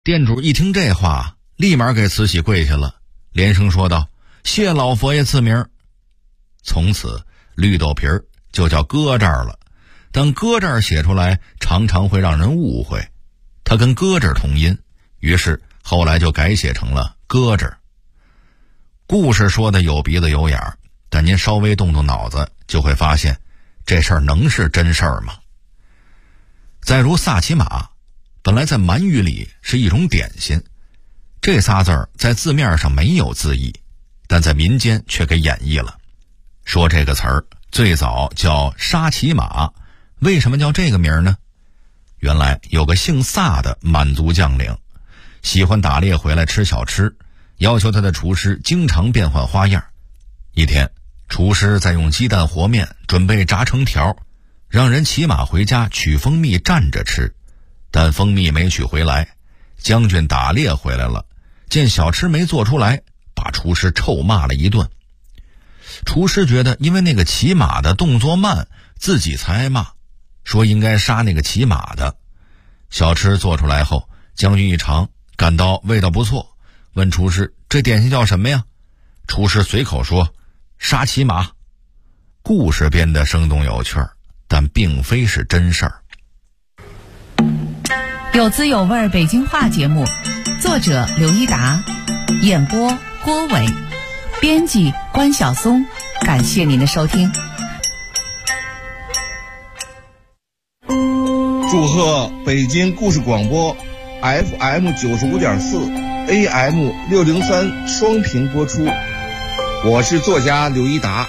店主一听这话，立马给慈禧跪下了，连声说道：谢老佛爷赐名。从此绿豆皮儿就叫搁这儿了，但搁这儿写出来常常会让人误会，它跟搁这儿同音，于是后来就改写成了搁这儿。故事说的有鼻子有眼儿，但您稍微动动脑子就会发现，这事儿能是真事儿吗？再如萨其马，本来在满语里是一种点心，这仨字儿在字面上没有字义，但在民间却给演绎了。说这个词儿最早叫沙其马，为什么叫这个名呢？原来有个姓萨的满族将领，喜欢打猎回来吃小吃，要求他的厨师经常变换花样。一天，厨师在用鸡蛋和面准备炸成条，让人骑马回家取蜂蜜蘸着吃，但蜂蜜没取回来。将军打猎回来了，见小吃没做出来，把厨师臭骂了一顿。厨师觉得因为那个骑马的动作慢，自己才挨骂，说应该杀那个骑马的。小吃做出来后，将军一尝，感到味道不错，问厨师这点心叫什么呀？厨师随口说沙其马。故事编得生动有趣，但并非是真事儿。 有滋有味北京话节目，作者刘一达，演播郭伟，编辑关晓松。感谢您的收听。 祝贺北京故事广播 FM 95.4 AM 603双屏播出。我是作家刘一达。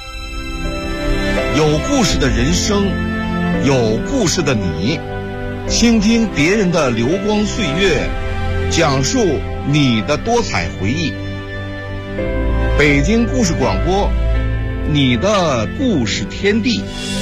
有故事的人生，有故事的你，倾听别人的流光岁月，讲述你的多彩回忆。北京故事广播，你的故事天地。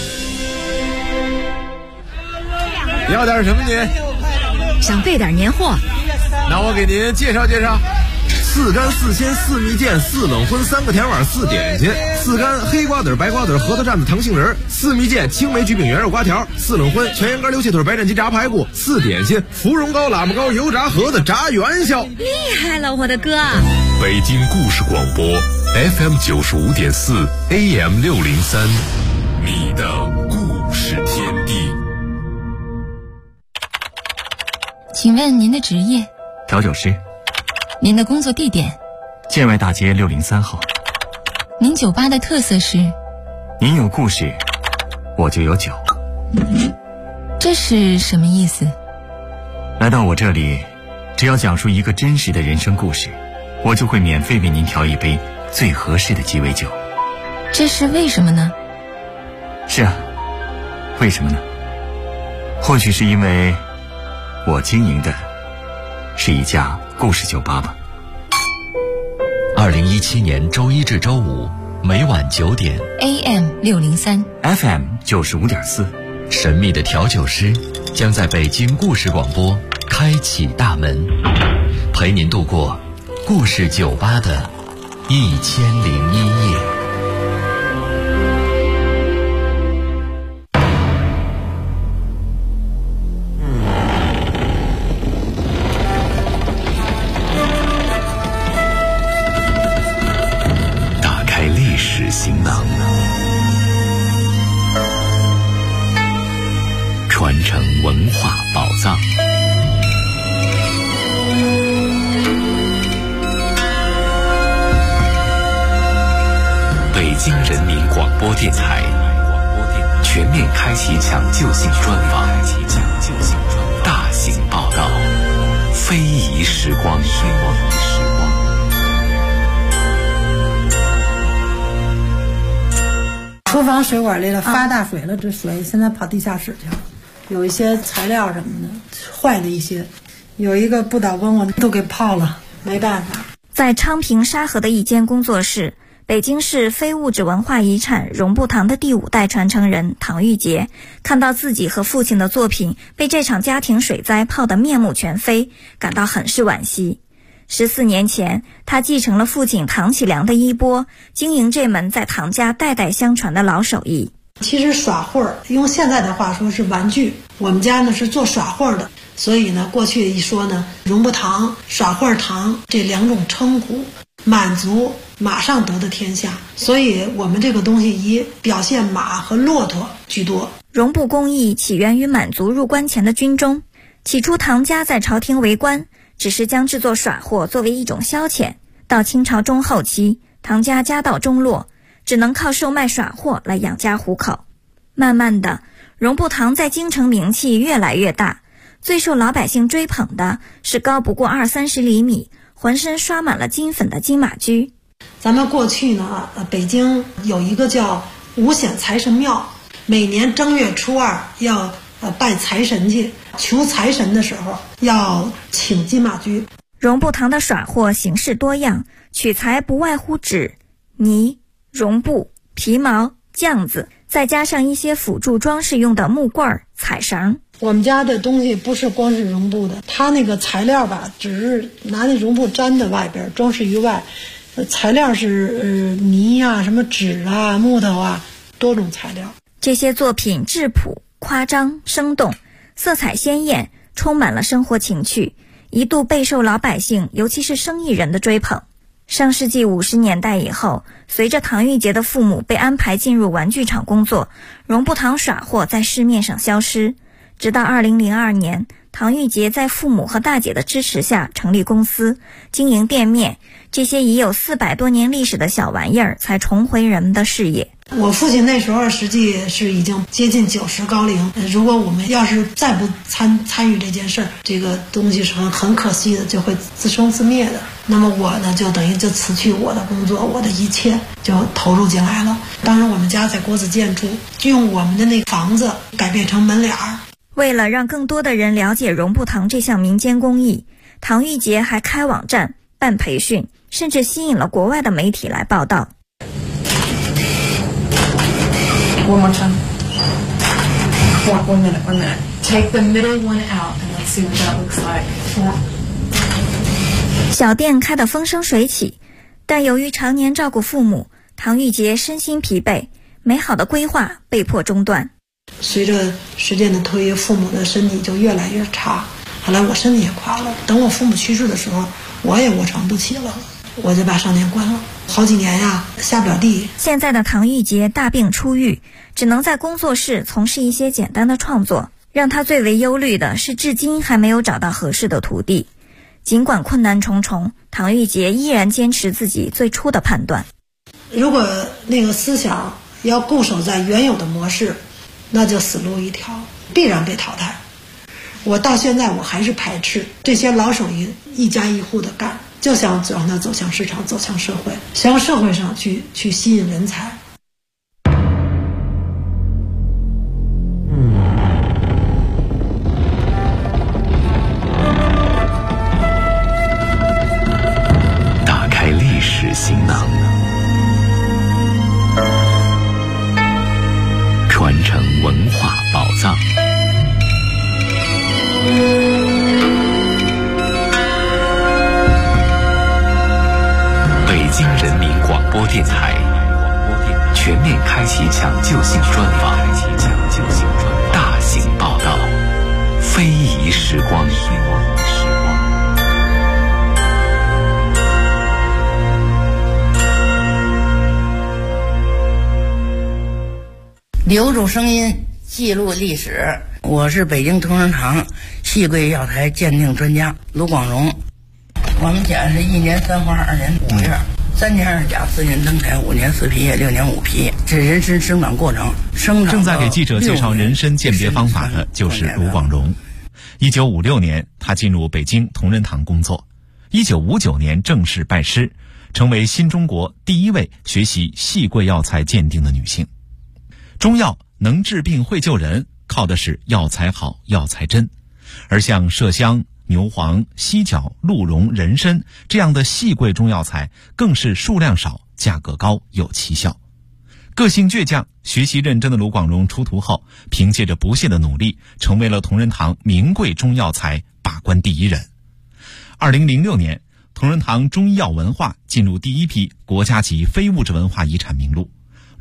要点什么您？ 想备点年货。 那我给您介绍介绍。4干4鲜4蜜饯4冷荤3个甜碗4点心，4干黑瓜子白瓜子核桃蘸子糖杏仁，4蜜饯青梅焗饼圆肉瓜条，4冷荤全羊肝溜切腿白斩鸡炸排骨，4点心芙蓉糕喇嘛糕油炸盒子炸元宵。 厉害了我的哥！ 北京故事广播 FM 95.4 AM 603，你的故事天地。 请问您的职业？ 调酒师。 您的工作地点？ 建外大街603号。 您酒吧的特色是？ 您有故事，我就有酒。 这是什么意思？ 来到我这里，只要讲述一个真实的人生故事，我就会免费为您调一杯最合适的鸡尾酒。 这是为什么呢？ 是啊，为什么呢？或许是因为我经营的是一家故事酒吧吧。 2017年周一至周五每晚9点 AM 603 FM 95.4， 神秘的调酒师将在北京故事广播开启大门，陪您度过故事酒吧的1001夜。行囊，传承文化宝藏。北京人民广播电台全面开启抢救性专访，大型报道，非遗时光。 厨房水管里了发大水了，这水现在跑地下室去了，有一些材料什么的坏的一些，有一个不倒翁我都给泡了，没办法。 在昌平沙河的一间工作室，北京市非物质文化遗产荣步堂的第5代传承人唐玉杰看到自己和父亲的作品被这场家庭水灾泡得面目全非，感到很是惋惜。14年前，他继承了父亲唐启良的衣钵，经营这门在唐家代代相传的老手艺。 其实耍货用现在的话说是玩具，我们家呢是做耍货的，所以呢过去一说呢，绒布糖、耍货糖这2种称呼，满族马上得的天下，所以我们这个东西以表现马和骆驼居多。 绒布工艺起源于满族入关前的军中，起初唐家在朝廷为官，只是将制作耍货作为一种消遣。到清朝中后期，唐家家道中落，只能靠售卖耍货来养家糊口。慢慢的，绒布糖在京城名气越来越大，最受老百姓追捧的是高不过20-30厘米，浑身刷满了金粉的金马驹。 咱们过去呢，北京有一个叫五显财神庙，每年正月初2要拜财神去，求财神的时候要请金马驹。 绒布糖的耍货形式多样，取材不外乎纸、泥、绒布、皮毛、酱子，再加上一些辅助装饰用的木棍、彩绳。 我们家的东西不是光是绒布的，它那个材料吧，只是拿那绒布粘在外边，装饰于外。材料是泥啊、什么纸啊、木头啊，多种材料。 这些作品质朴、夸张、生动，色彩鲜艳，充满了生活情趣，一度备受老百姓，尤其是生意人的追捧。上世纪50年代以后，随着唐玉洁的父母被安排进入玩具厂工作，绒布糖耍货在市面上消失。直到2002年，唐玉洁在父母和大姐的支持下成立公司，经营店面，这些已有400多年历史的小玩意儿才重回人们的视野。 我父亲那时候实际是已经接近90高龄，如果我们要是再不参与这件事儿，这个东西是很可惜的，就会自生自灭的。那么我呢，就等于就辞去我的工作，我的一切就投入进来了。当时我们家在国子监住，用我们的那个房子改变成门脸儿。 为了让更多的人了解绒布糖这项民间工艺，唐玉洁还开网站、办培训，甚至吸引了国外的媒体来报道。 One more time. One minute. Take the middle one out and let's see what that looks like. 小店开得风生水起，但由于常年照顾父母，唐玉洁身心疲惫，美好的规划被迫中断。 随着时间的推移，父母的身体就越来越差，后来我身体也垮了。等我父母去世的时候，我也卧床不起了，我就把商店关了，好几年呀，下不了地。 现在的唐玉洁大病初愈，只能在工作室从事一些简单的创作。让他最为忧虑的是，至今还没有找到合适的徒弟。尽管困难重重，唐玉洁依然坚持自己最初的判断。 如果那个思想要固守在原有的模式，那就死路一条，必然被淘汰。我到现在我还是排斥这些老手艺一家一户的干，就想让它走向市场，走向社会，向社会上去吸引人才。 打开历史行囊，传承文化宝藏。北京人民广播电台全面开启抢救性专访，大型报道，非遗时光。 留住声音，记录历史。我是北京同仁堂细桂药材鉴定专家卢广荣。我们家是1年3花2年5月，3年2甲4年登台5年4皮叶6年5皮，这人参生长过程。 正在给记者介绍人参鉴别方法的就是卢广荣。1956年，他进入北京同仁堂工作。1959年正式拜师，成为新中国第1位学习细桂药材鉴定的女性。中药能治病会救人，靠的是药材好、药材真。而像麝香、牛黄、犀角、鹿茸、人参这样的细桂中药材，更是数量少、价格高、有奇效。个性倔强、学习认真的卢广荣出徒后，凭借着不懈的努力，成为了同仁堂名贵中药材把关第1人。2006年，同仁堂中医药文化进入第1批国家级非物质文化遗产名录。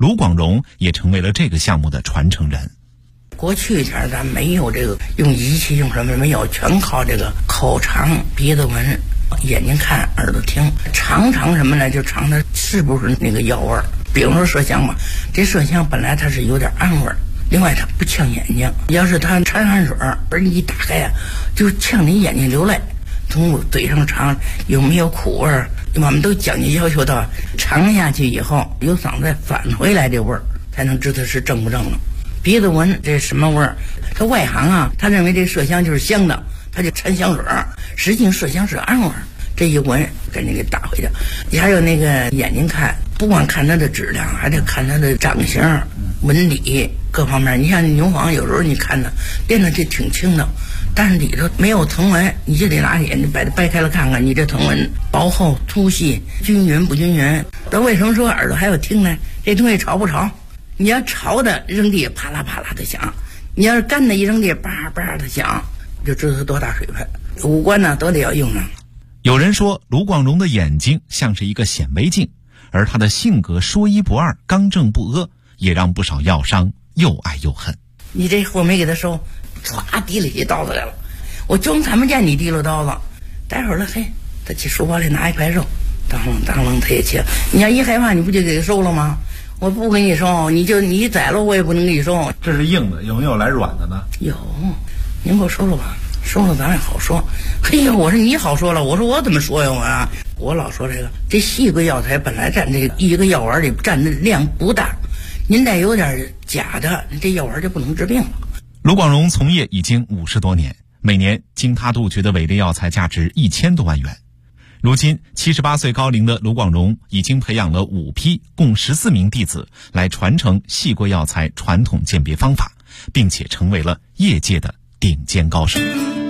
卢广荣也成为了这个项目的传承人。 过去前咱没有这个用仪器用什么没有，全靠这个口尝、鼻子闻、眼睛看、耳朵听，尝什么呢？就尝它是不是那个药味儿。比如说麝香吧，这麝香本来它是有点暗味儿，另外它不呛眼睛。要是它掺汗水而你一打开呀，就呛你眼睛流泪。从嘴上尝有没有苦味儿，我们都讲究要求到尝下去以后有嗓子再返回来这味儿，才能知道是正不正了。鼻子闻这什么味儿？他外行啊，他认为这麝香就是香的，他就掺香水儿，实际上麝香是暗味儿。这一闻赶紧给打回去。还有那个眼睛看，不光看它的质量，还得看它的长相、纹理各方面。你像牛黄，有时候你看它练的这挺轻的，但是里头没有藤纹，你就得拿眼睛把它掰开了看看，你这藤纹薄厚、粗细、均匀不均匀。那为什么说耳朵还有听呢？这东西潮不潮？你要潮的扔地啪啦啪啦的响，你要是干的一扔地叭叭的响，就知道它多大水分。五官呢都得要用上。 有人说卢广荣的眼睛像是一个显微镜，而他的性格说一不二、刚正不阿，也让不少药商又爱又恨。 你这货没给他收，唰提了起刀子来了，我就看不见你提了刀子。待会儿了，嘿，他去书包里拿一块肉，当啷他也切。你要一害怕，你不就给他收了吗？我不给你收，你宰了我也不能给你收。 这是硬的，有没有来软的呢？ 有，您给我收了吧，收了咱也好说。嘿呀，我说你好说了，我说我怎么说呀我老说这细桂药材本来占这一个药丸里占的量不大，您再有点假的，这药丸就不能治病了。 卢广荣从业已经50多年，每年经他杜绝的伪劣药材价值1000多万元。如今78岁高龄的卢广荣已经培养了5批共14名弟子来传承细桂药材传统鉴别方法，并且成为了业界的顶尖高手。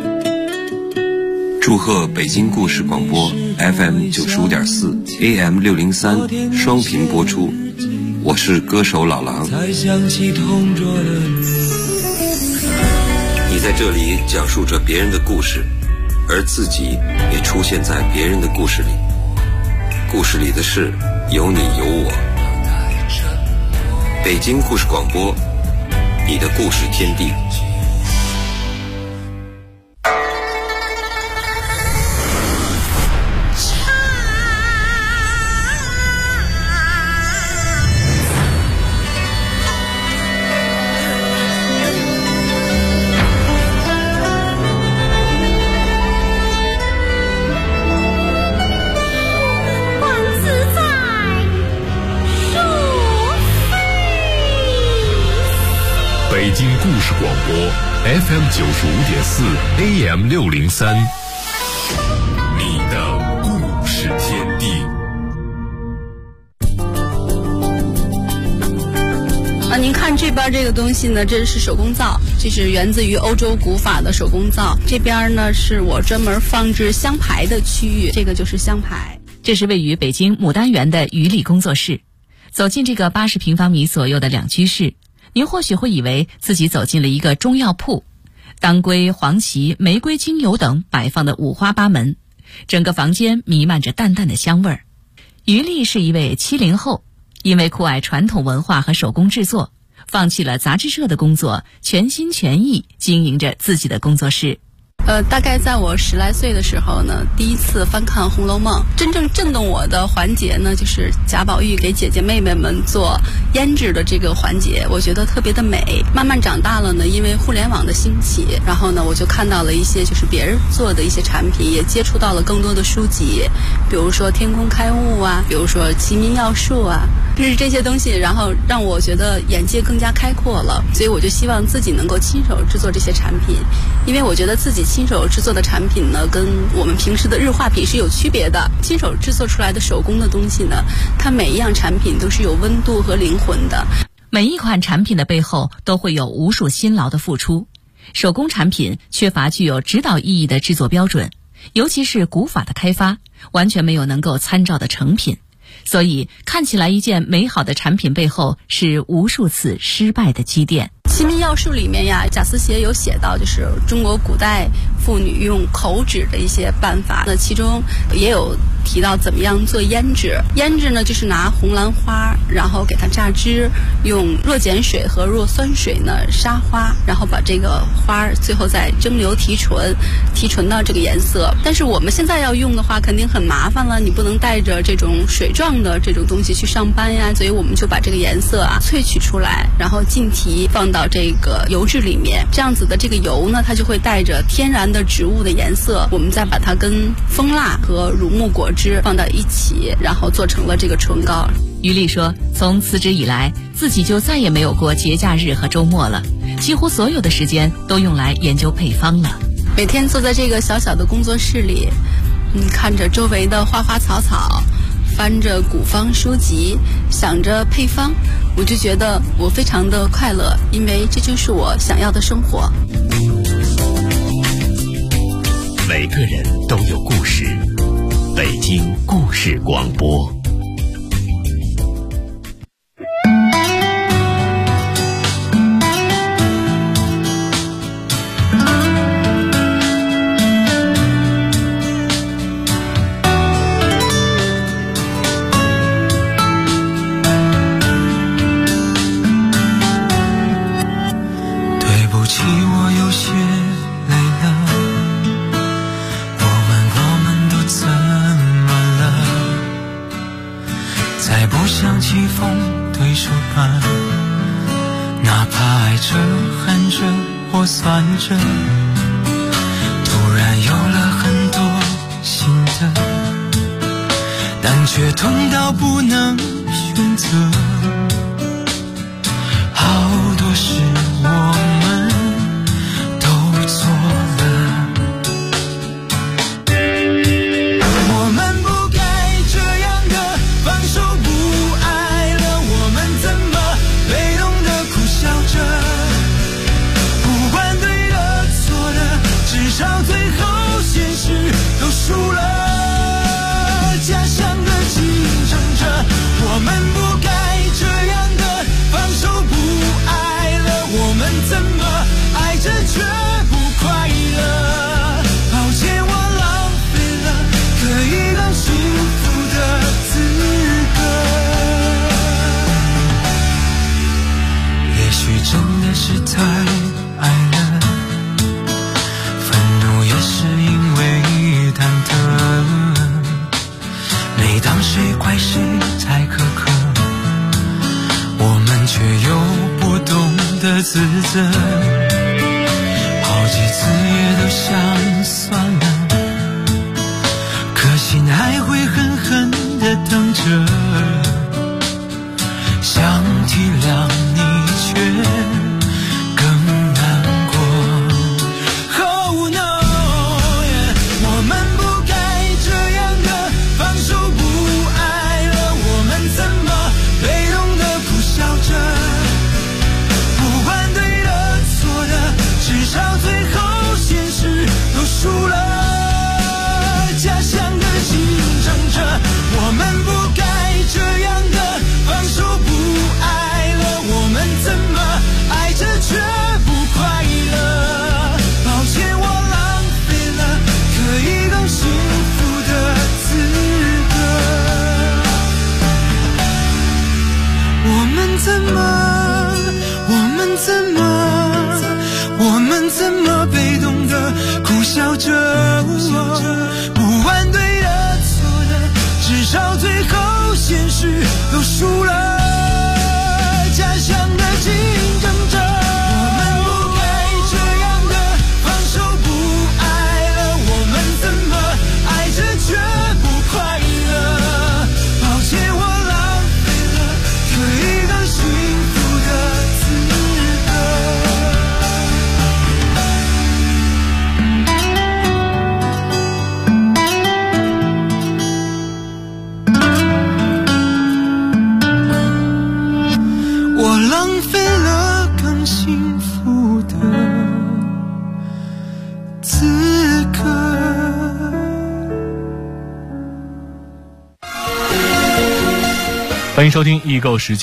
祝贺北京故事广播 FM 95.4 AM 603双频播出，我是歌手老狼。你在这里讲述着别人的故事，而自己也出现在别人的故事里，故事里的事有你有我。北京故事广播，你的故事天地。 北京故事广播 FM 95.4 AM 603，你的故事天地。 您看这边这个东西呢，这是手工皂，这是源自于欧洲古法的手工皂。这边呢是我专门放置香牌的区域，这个就是香牌。 这是位于北京牡丹园的于丽工作室。走进这个80平方米左右的两居室，您或许会以为自己走进了一个中药铺，当归、黄芪、玫瑰精油等摆放的五花八门，整个房间弥漫着淡淡的香味儿。于丽是一位70后，因为酷爱传统文化和手工制作，放弃了杂志社的工作，全心全意经营着自己的工作室。 大概在我10来岁的时候呢，第一次翻看《红楼梦》，真正震动我的环节呢，就是贾宝玉给姐姐妹妹们做胭脂的这个环节，我觉得特别的美。慢慢长大了呢，因为互联网的兴起，然后呢，我就看到了一些就是别人做的一些产品，也接触到了更多的书籍，比如说《天工开物》啊，比如说《齐民要术》啊，就是这些东西，然后让我觉得眼界更加开阔了。所以我就希望自己能够亲手制作这些产品，因为我觉得自己亲手制作的产品呢，跟我们平时的日化品是有区别的。亲手制作出来的手工的东西呢，它每一样产品都是有温度和灵魂的。 每一款产品的背后都会有无数辛劳的付出。手工产品缺乏具有指导意义的制作标准，尤其是古法的开发，完全没有能够参照的成品。所以看起来一件美好的产品背后是无数次失败的积淀。 新民要术里面呀，贾思勰有写到，就是中国古代妇女用口脂的一些办法。那其中也有提到怎么样做胭脂。胭脂呢，就是拿红兰花，然后给它榨汁，用弱碱水和弱酸水呢杀花，然后把这个花最后再蒸馏提纯，提纯到这个颜色。但是我们现在要用的话，肯定很麻烦了，你不能带着这种水状的这种东西去上班呀，所以我们就把这个颜色萃取出来，然后浸提放到这个油脂里面。这样子的这个油呢，它就会带着天然的植物的颜色，我们再把它跟蜂蜡和乳木果汁放到一起，然后做成了这个唇膏。 于丽说，从辞职以来，自己就再也没有过节假日和周末了，几乎所有的时间都用来研究配方了。 每天坐在这个小小的工作室里，看着周围的花花草草，翻着古方书籍，想着配方，我就觉得我非常的快乐，因为这就是我想要的生活。 每个人都有故事，北京故事广播。 算着，突然有了很多心得，但却痛到不能选择。好多事我们都做了，我们不该这样的放手不爱了，我们怎么被动的苦笑着？至少最后现实都输了，家乡的竞争者，我们不该这样的放手不爱了，我们怎么爱着却不快乐？抱歉，我浪费了可以更幸福的资格。也许真的是太爱了，是因为忐忑，每当谁怪谁太苛刻，我们却又不懂得自责，好几次也都想算了，可心还会狠狠地疼着，想体谅你却输了，家乡的竞争者，我们不该这样的放手不爱了，我们怎么爱着却不快乐？抱歉，我浪费了可以更幸福的资格。我们怎么被动的苦笑着，不管对的错的，至少最后现实都输了，家乡的竞争者，我们不该这样的放手不爱了，我们怎么爱着却不快乐？抱歉，我浪费了可以更幸福的资格。 欢迎收听易购时间。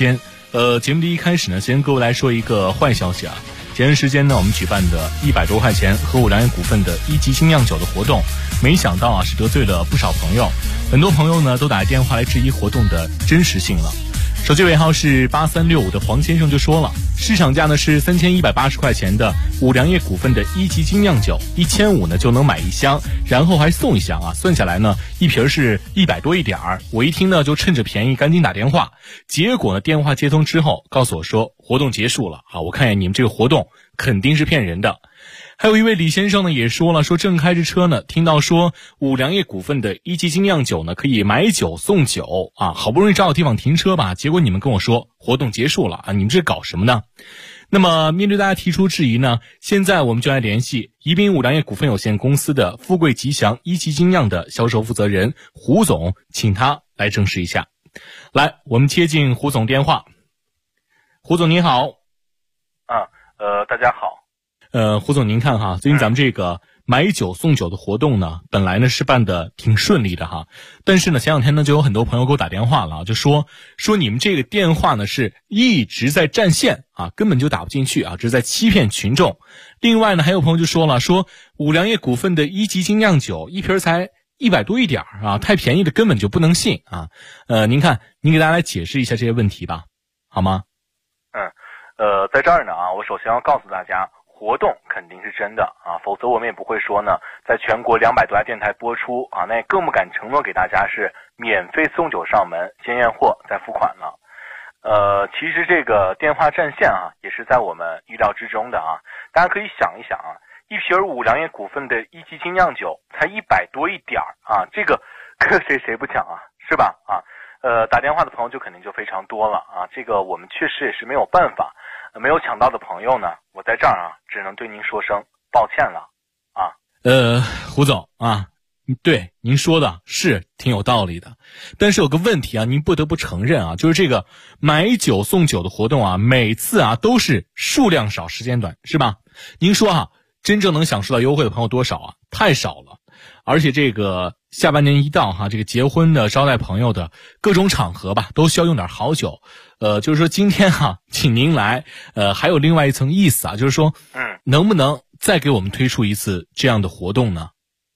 节目的一开始呢，先跟各位来说一个坏消息啊。前段时间呢，我们举办的100多块钱和五粮液股份的1级精酿酒的活动，没想到啊是得罪了不少朋友，很多朋友呢都打电话来质疑活动的真实性了。手机尾号是8365的黄先生就说了，市场价呢是3180块钱的五粮液股份的1级精酿酒，1500呢就能买一箱，然后还送一箱啊，算下来呢一瓶是100多一点儿。我一听呢就趁着便宜赶紧打电话，结果呢电话接通之后告诉我说活动结束了啊，我看见你们这个活动肯定是骗人的。还有一位李先生呢也说了，说正开着车呢，听到说五粮液股份的1级精酿酒呢可以买酒送酒啊，好不容易找到地方停车吧，结果你们跟我说活动结束了啊，你们这搞什么呢？那么面对大家提出质疑呢，现在我们就来联系宜宾五粮液股份有限公司的富贵吉祥1级精酿的销售负责人胡总，请他来证实一下。来，我们接进胡总电话。胡总您好。 大家好。 胡总您看哈，最近咱们这个买酒送酒的活动呢，本来呢是办的挺顺利的哈，但是呢前两天呢就有很多朋友给我打电话了，就说你们这个电话呢是一直在占线啊，根本就打不进去啊，这是在欺骗群众。另外呢还有朋友就说了，说五粮液股份的1级精酿酒一瓶才100多一点啊，太便宜的根本就不能信啊。您看您给大家来解释一下这些问题吧，好吗？ 在这儿呢啊，我首先要告诉大家，活动肯定是真的啊，否则我们也不会说呢，在全国200多家电台播出啊，那也更不敢承诺给大家是免费送酒上门，先验货再付款了。其实这个电话占线啊，也是在我们预料之中的啊。大家可以想一想啊，一瓶五粮液股份的1级精酿酒才100多一点啊，这个搁谁不抢啊，是吧？啊，打电话的朋友就肯定就非常多了啊，这个我们确实也是没有办法。没有抢到的朋友呢，我在这儿啊，只能对您说声抱歉了啊。 胡总啊，对您说的是挺有道理的，但是有个问题啊，您不得不承认啊，就是这个买酒送酒的活动啊，每次啊都是数量少时间短，是吧？您说啊，真正能享受到优惠的朋友多少啊？太少了。而且这个下半年一到哈，这个结婚的、招待朋友的各种场合吧，都需要用点好酒。就是说今天哈，请您来，还有另外一层意思啊，就是说，能不能再给我们推出一次这样的活动呢？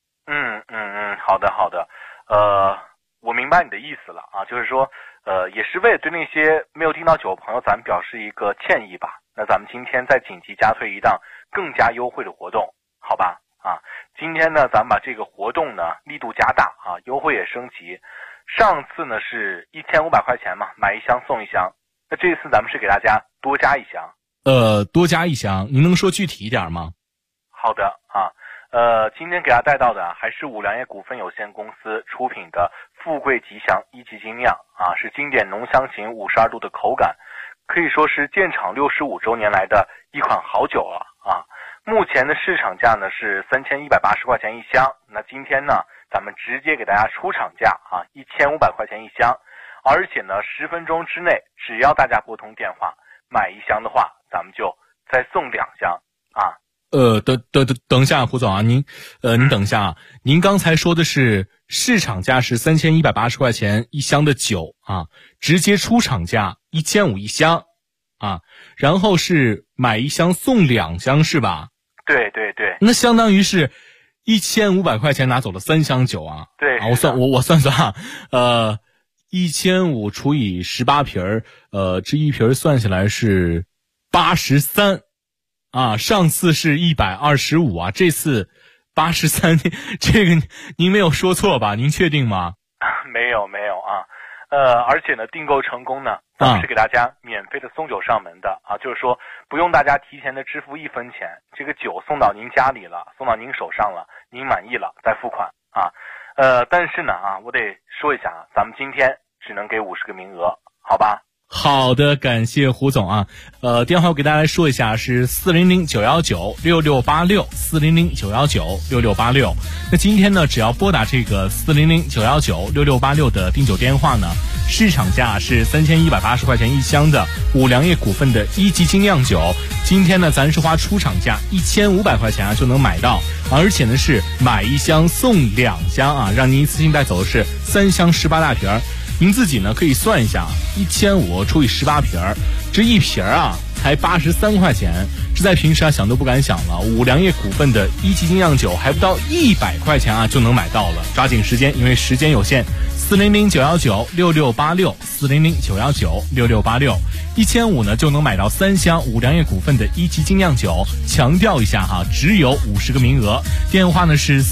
好的，我明白你的意思了啊，就是说，也是为了对那些没有订到酒的朋友，咱们表示一个歉意吧。那咱们今天再紧急加推一档更加优惠的活动，好吧？啊，今天呢，咱们把这个活动呢力度加大啊，优惠也升级。上次呢是1500块钱嘛，买一箱送一箱。那这次咱们是给大家多加一箱。 多加一箱，您能说具体一点吗？ 好的啊，今天给大家带到的还是五粮液股份有限公司出品的富贵吉祥1级精酿啊，是经典浓香型52度的口感，可以说是建厂65周年来的一款好酒了啊。目前的市场价呢是3180块钱一箱，那今天呢咱们直接给大家出厂价啊，1500块钱一箱，而且呢10分钟之内，只要大家拨通电话买一箱的话，咱们就再送2箱啊。 等一下，胡总啊，您等一下啊，您刚才说的是市场价是3180块钱一箱的酒啊，直接出厂价1500一箱啊，然后是买一箱送2箱是吧？ 对， 那相当于是1500块钱拿走了3箱酒啊。 对啊，我算啊，1500除以18瓶这一瓶算下来是83啊，上次是125啊，这次83，这个您没有说错吧？您确定吗？ 没有啊。而且呢，订购成功呢，咱们是给大家免费的送酒上门的啊，就是说不用大家提前的支付1分钱，这个酒送到您家里了，送到您手上了，您满意了再付款啊。但是呢啊，我得说一下啊，咱们今天只能给50个名额，好吧？ 好的，感谢胡总啊。电话我给大家来说一下，是400-919-6686，400-919-6686。那今天呢，只要拨打这个400-919-6686的订酒电话呢，市场价是3180块钱一箱的五粮液股份的1级精酿酒。今天呢，咱是花出厂价1500块钱啊就能买到，而且呢是买一箱送2箱啊，让您一次性带走的是3箱18大瓶。 您自己呢可以算一下，1500除以18瓶，这一瓶啊才83块钱，这在平时啊想都不敢想了。五粮液股份的一级精酿酒还不到100块钱啊就能买到了，抓紧时间，因为时间有限。400-919-6686，400-919-6686，1500呢就能买到3箱五粮液股份的一级精酿酒。强调一下哈，只有50个名额。电话呢是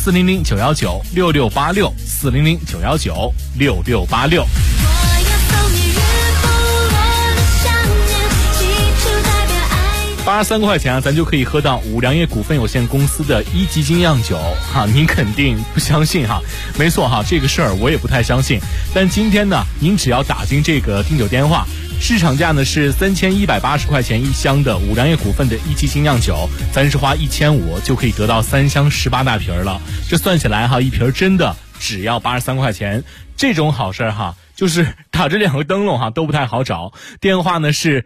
400-919-6686，400-919-6686。83块钱啊，咱就可以喝到五粮液股份有限公司的一级精酿酒哈，您肯定不相信哈？没错哈，这个事儿我也不太相信。但今天呢，您只要打进这个订酒电话，市场价呢是3180块钱一箱的五粮液股份的一级精酿酒，咱是花1500就可以得到3箱18大瓶了。这算起来哈，一瓶真的只要83块钱，这种好事哈。就是打这2个灯笼哈都不太好找，电话呢是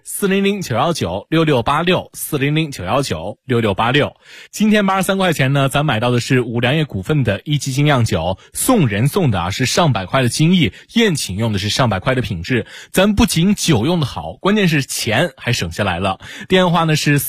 400-919-6686，400-919-6686。今天83块钱呢，咱买到的是五粮液股份的一级精酿酒，送人送的啊是上百块的精益，宴请用的是上百块的品质。咱不仅酒用的好，关键是钱还省下来了。电话呢是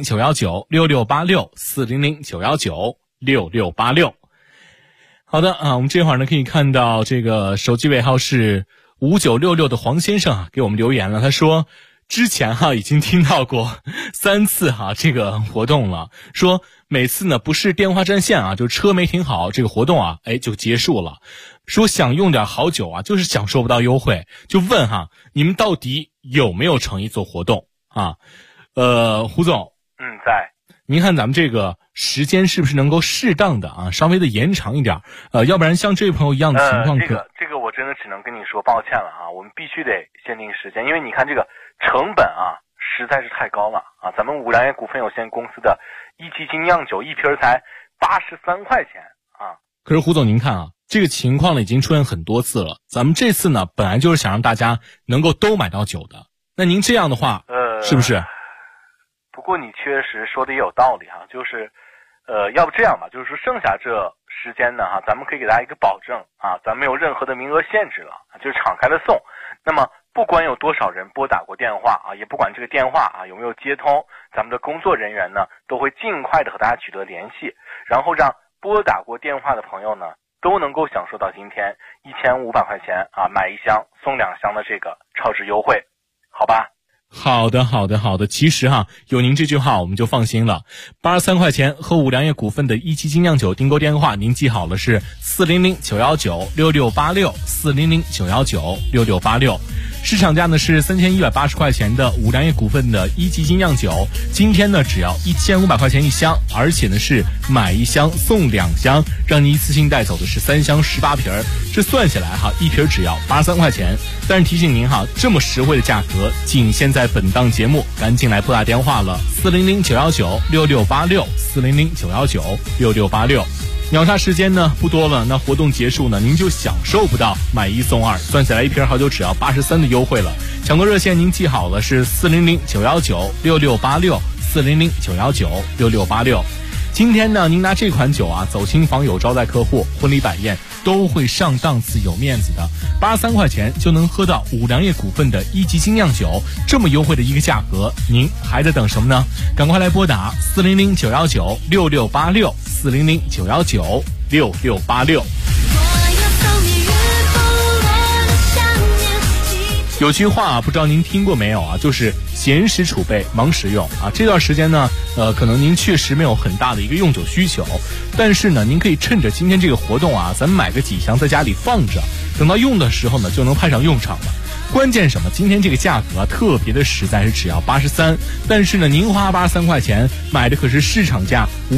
400-919-6686，400-919-6686。好的啊，我们这会儿呢可以看到这个手机尾号是5966的黄先生啊给我们留言了，他说之前已经听到过3次这个活动了，说每次呢不是电话占线啊，就车没停好，这个活动就结束了。说想用点好酒就是享受不到优惠，就问你们到底有没有诚意做活动啊？胡总， 在。 您看咱们这个时间是不是能够适当的稍微的延长一点？要不然像这位朋友一样的情况这个我真的只能跟你说抱歉了我们必须得限定时间，因为你看这个成本实在是太高了咱们五粮液股份有限公司的一级精酿酒一瓶才83块钱可是胡总您看这个情况呢已经出现很多次了，咱们这次呢本来就是想让大家能够都买到酒的，那您这样的话是不是？ 不过你确实说的也有道理就是要不这样吧，就是说剩下这时间呢咱们可以给大家一个保证咱没有任何的名额限制了，就是敞开的送。那么不管有多少人拨打过电话也不管这个电话有没有接通，咱们的工作人员呢都会尽快的和大家取得联系，然后让拨打过电话的朋友呢都能够享受到今天1500块钱买1箱送2箱的这个超值优惠，好吧？ 好的，其实有您这句话我们就放心了。83块钱和五粮液股份的一级精酿酒订购电话您记好了，是400-919-6686，400-919-6686。市场价呢是3180块钱的五粮液股份的一级精酿酒，今天呢只要1500块钱一箱，而且呢是买1箱送2箱，让你一次性带走的是3箱18瓶，这算下来一瓶只要83块钱。但是提醒您这么实惠的价格仅限在本档节目，赶紧来拨打电话了，400-919-6686，400-919-6686。秒杀时间呢不多了，那活动结束呢您就享受不到买1送2，算下来一瓶好酒只要83的优惠了。抢购热线您记好了，是400-919-6686，400-919-6686。今天呢您拿这款酒走亲访友招待客户，婚礼摆宴都会上档次有面子的。83块钱就能喝到五粮液股份的一级精酿酒，这么优惠的一个价格，您还在等什么呢？赶快来拨打400-919-6686，400-919-6686。有句话不知道您听过没有就是闲时储备，忙时用这段时间呢可能您确实没有很大的一个用酒需求，但是呢您可以趁着今天这个活动咱们买个几箱在家里放着，等到用的时候呢就能派上用场了。关键什么？今天这个价格特别的实在，是只要83，但是呢您花83块钱买的可是市场价